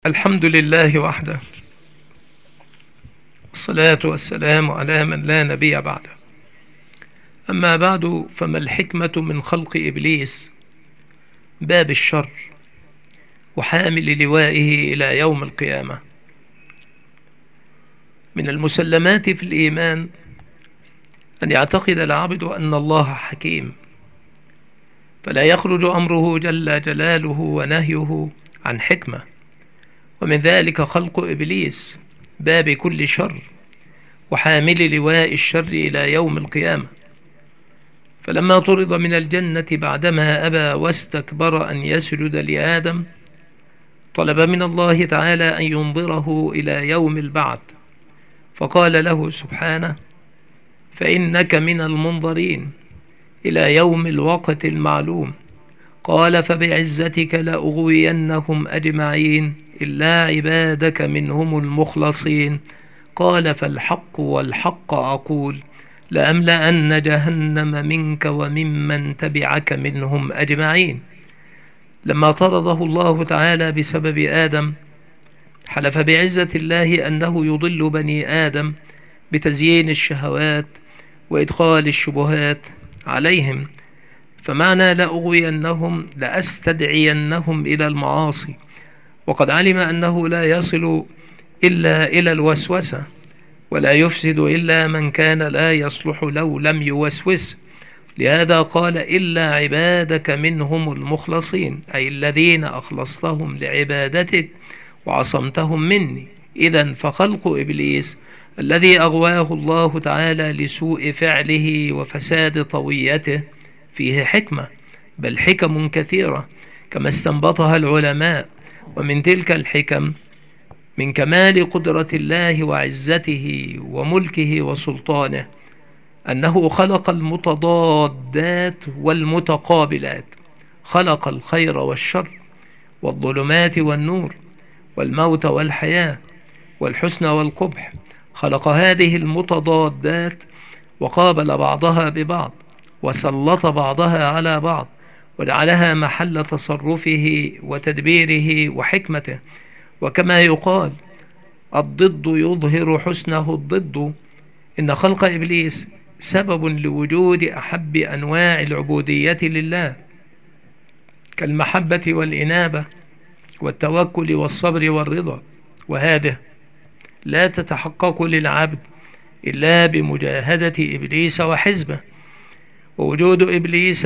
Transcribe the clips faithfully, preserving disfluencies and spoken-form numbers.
الحمد لله وحده، والصلاة والسلام على من لا نبي بعده. أما بعد، فما الحكمة من خلق إبليس باب الشر وحامل لوائه إلى يوم القيامة؟ من المسلمات في الإيمان أن يعتقد العبد أن الله حكيم، فلا يخرج أمره جل جلاله ونهيه عن حكمة، ومن ذلك خلق إبليس باب كل شر وحامل لواء الشر إلى يوم القيامة. فلما طرد من الجنة بعدما أبى واستكبر أن يسجد لآدم، طلب من الله تعالى أن ينظره إلى يوم البعث، فقال له سبحانه: فإنك من المنظرين إلى يوم الوقت المعلوم. قال: فبعزتك لأغوينهم أجمعين إلا عبادك منهم المخلصين. قال: فالحق والحق أقول لأملأن جهنم منك وممن تبعك منهم أجمعين. لما طرده الله تعالى بسبب آدم، حلف بعزة الله أنه يضل بني آدم بتزيين الشهوات وإدخال الشبهات عليهم، فمعنى لأغوينهم لأستدعينهم إلى المعاصي، وقد علم أنه لا يصل إلا إلى الوسوسة، ولا يفسد إلا من كان لا يصلح لو لم يوسوس. لهذا قال: إلا عبادك منهم المخلصين، أي الذين أخلصتهم لعبادتك وعصمتهم مني. إذن فخلق إبليس الذي أغواه الله تعالى لسوء فعله وفساد طويته فيه حكمة، بل حكم كثيرة كما استنبطها العلماء. ومن تلك الحكم من كمال قدرة الله وعزته وملكه وسلطانه أنه خلق المتضادات والمتقابلات، خلق الخير والشر والظلمات والنور والموت والحياة والحسن والقبح، خلق هذه المتضادات وقابل بعضها ببعض وسلط بعضها على بعض، وجعلها محل تصرفه وتدبيره وحكمته. وكما يقال: الضد يظهر حسنه الضد، إن خلق إبليس سبب لوجود أحب أنواع العبودية لله، كالمحبة والإنابة والتوكل والصبر والرضا، وهذه لا تتحقق للعبد إلا بمجاهدة إبليس وحزبه. ووجود إبليس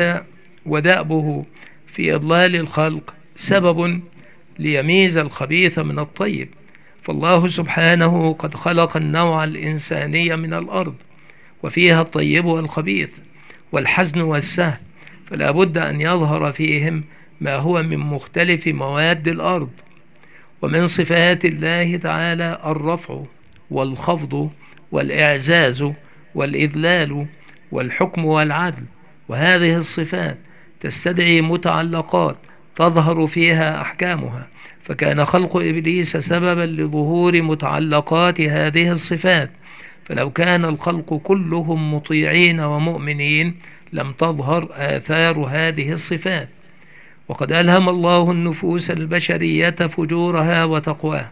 ودأبه في إضلال الخلق سبب ليميز الخبيث من الطيب، فالله سبحانه قد خلق النوع الإنساني من الأرض، وفيها الطيب والخبيث والحزن والسهل، فلا بد أن يظهر فيهم ما هو من مختلف مواد الأرض. ومن صفات الله تعالى الرفع والخفض والإعزاز والإذلال والحكم والعدل، وهذه الصفات تستدعي متعلقات تظهر فيها أحكامها، فكان خلق إبليس سببا لظهور متعلقات هذه الصفات. فلو كان الخلق كلهم مطيعين ومؤمنين لم تظهر آثار هذه الصفات. وقد ألهم الله النفوس البشرية فجورها وتقواها،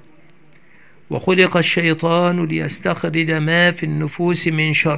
وخلق الشيطان ليستخرج ما في النفوس من شر،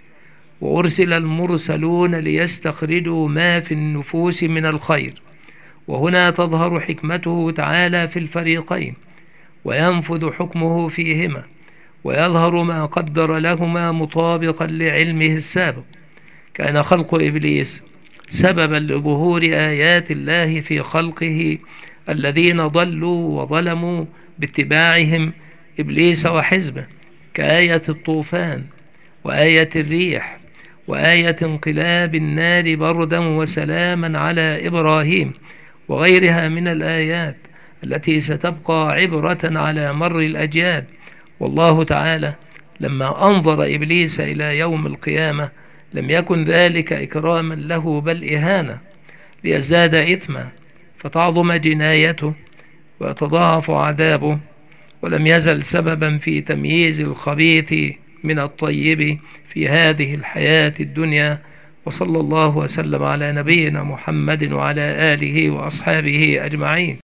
وأرسل المرسلون ليستخرجوا ما في النفوس من الخير. وهنا تظهر حكمته تعالى في الفريقين، وينفذ حكمه فيهما، ويظهر ما قدر لهما مطابقا لعلمه السابق. كان خلق إبليس سببا لظهور آيات الله في خلقه الذين ضلوا وظلموا باتباعهم إبليس وحزبه، كآية الطوفان وآية الريح وآية انقلاب النار بردا وسلاما على إبراهيم، وغيرها من الآيات التي ستبقى عبرة على مر الأجيال. والله تعالى لما أنظر إبليس إلى يوم القيامة لم يكن ذلك إكراما له بل إهانة، ليزداد إثما فتعظم جنايته ويتضاعف عذابه، ولم يزل سببا في تمييز الخبيث من الطيب في هذه الحياة الدنيا. وصلى الله وسلم على نبينا محمد وعلى آله وأصحابه أجمعين.